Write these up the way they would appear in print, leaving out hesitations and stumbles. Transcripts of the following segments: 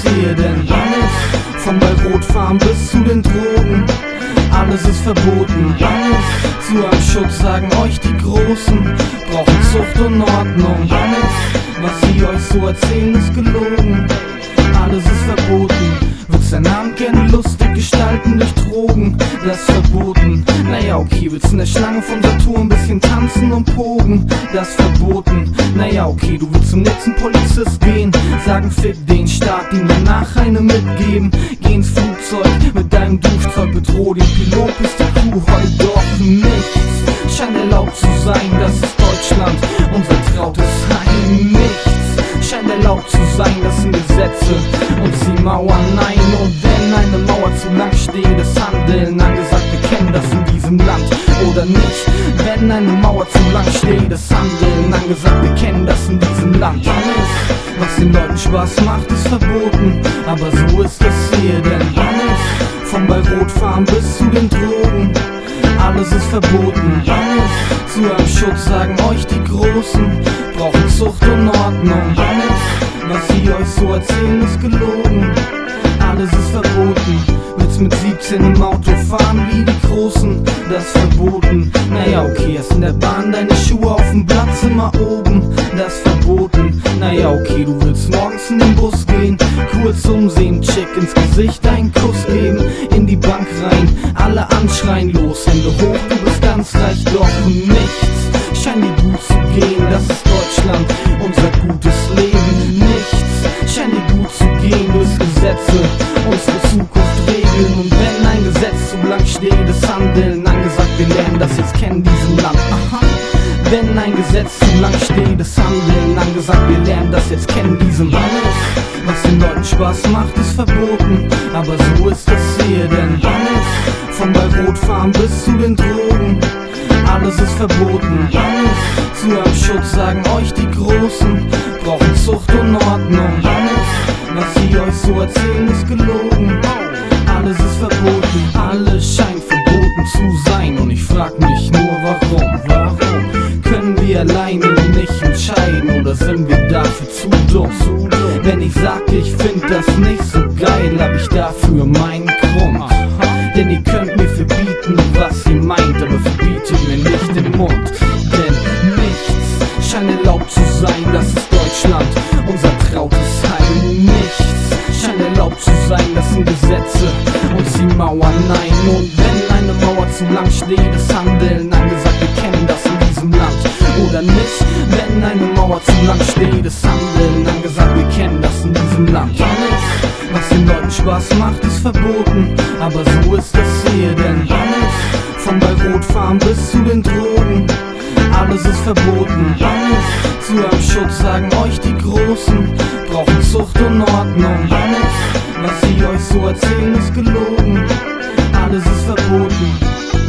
hier, denn alles, von bei Rotfahren bis zu den Drogen, alles ist verboten. Alles zu einem Schutz, sagen euch die Großen, brauchen Zucht und Ordnung. Alles, was sie euch so erzählen, ist gelogen. Alles ist verboten. Willst dein Abend gerne lustig gestalten durch Drogen? Das ist verboten. Naja, okay, willst in der Schlange von Saturn ein bisschen tanzen und pogen? Das ist verboten. Naja, okay, du willst zum nächsten Polizist gehen, sagen fick den Staat, ihm danach eine mitgeben. Geh ins Flugzeug mit deinem Duschzeug, bedroh den Pilot, bis die Crew heult, doch nichts scheint erlaubt zu sein, das ist Deutschland, unser trautes Heim. Nichts scheint erlaubt zu sein, das sind Gesetze und sie Mauern, nein. Und wenn eine Mauer zu lang steht, ist Handeln angesagt, wir kennen das in diesem Land, oder nicht? Wenn eine Mauer zu lang steht, ist Handeln angesagt, wir kennen das in diesem Land. Alles, was den Leuten Spaß macht, ist verboten, aber so ist es hier, denn alles, von bei Rotfahren bis zu den Drogen, alles ist verboten. Alles zu einem Schutz, sagen euch die Großen, brauchen Zucht und Ordnung. Alles, was sie euch so erzählen, ist gelogen. Alles ist verboten. Willst mit 17 im Auto fahren wie die Großen, das ist verboten. Naja, okay, hast in der Bahn deine Schuhe auf dem Platz immer oben, das ist verboten. Naja, okay, du willst morgens in den Bus gehen, kurz umsehen, Chick ins Gesicht einen Kuss geben, in die Bank rein, alle anschreien, los, Hände hoch, du bist ganz reich, doch nichts scheint dir gut zu gehen, das ist Deutschland, unser gutes Leben. Nichts scheint dir gut zu gehen, du bist Gesetze, unsere Zukunft regeln. Und wenn ein Gesetz zu lang steht, ist Handeln angesagt, wir lernen das jetzt kennen, diesem Land. Aha. Wenn ein Gesetz zu lang steht, ist Handeln angesagt, wir lernen das jetzt kennen, diesem Land. Alles, was den Leuten Spaß macht, ist verboten, aber so ist es hier, denn alles, von bei Rotfahren bis zu den Drogen, alles ist verboten. Alles zu einem Schutz, sagen euch die Großen, brauchen Zucht und Ordnung. Alles, was sie euch so erzählen, ist gelogen. Alles ist verboten, alles scheint verboten zu sein. Und ich frag mich nur warum, können wir alleine nicht entscheiden, oder sind wir dafür zu dumm? Wenn ich sag, ich find das nicht so geil, hab ich dafür meinen Grund. Denn ihr könnt mir verbieten, was ihr meint, aber verbietet mir nicht den Mund. Denn nichts scheint erlaubt zu sein, das ist Deutschland, unser trautes Heim. Nichts scheint erlaubt zu sein, das sind Gesetze und sie Mauern, nein. Und wenn eine Mauer zu lang steht, ist Handeln angesagt, wir kennen das in diesem Land, oder nicht? Wenn eine Mauer zu lang steht, ist Handeln angesagt, wir kennen das in diesem Land. Alles, was den Leuten Spaß macht, ist verboten, aber so ist es hier, denn alles, von bei Rotfahren bis zu den Drogen, alles ist verboten. Alles zu einem Schutz, sagen euch die Großen, brauchen Zucht und Ordnung. Alles, was sie euch so erzählen, ist gelogen. Alles ist verboten.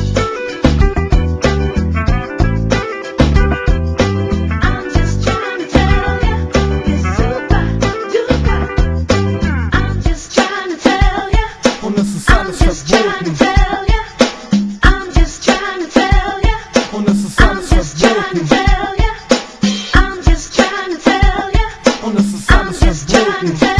Und es ist alles verboten. Und es ist alles verboten. Und es ist alles verboten.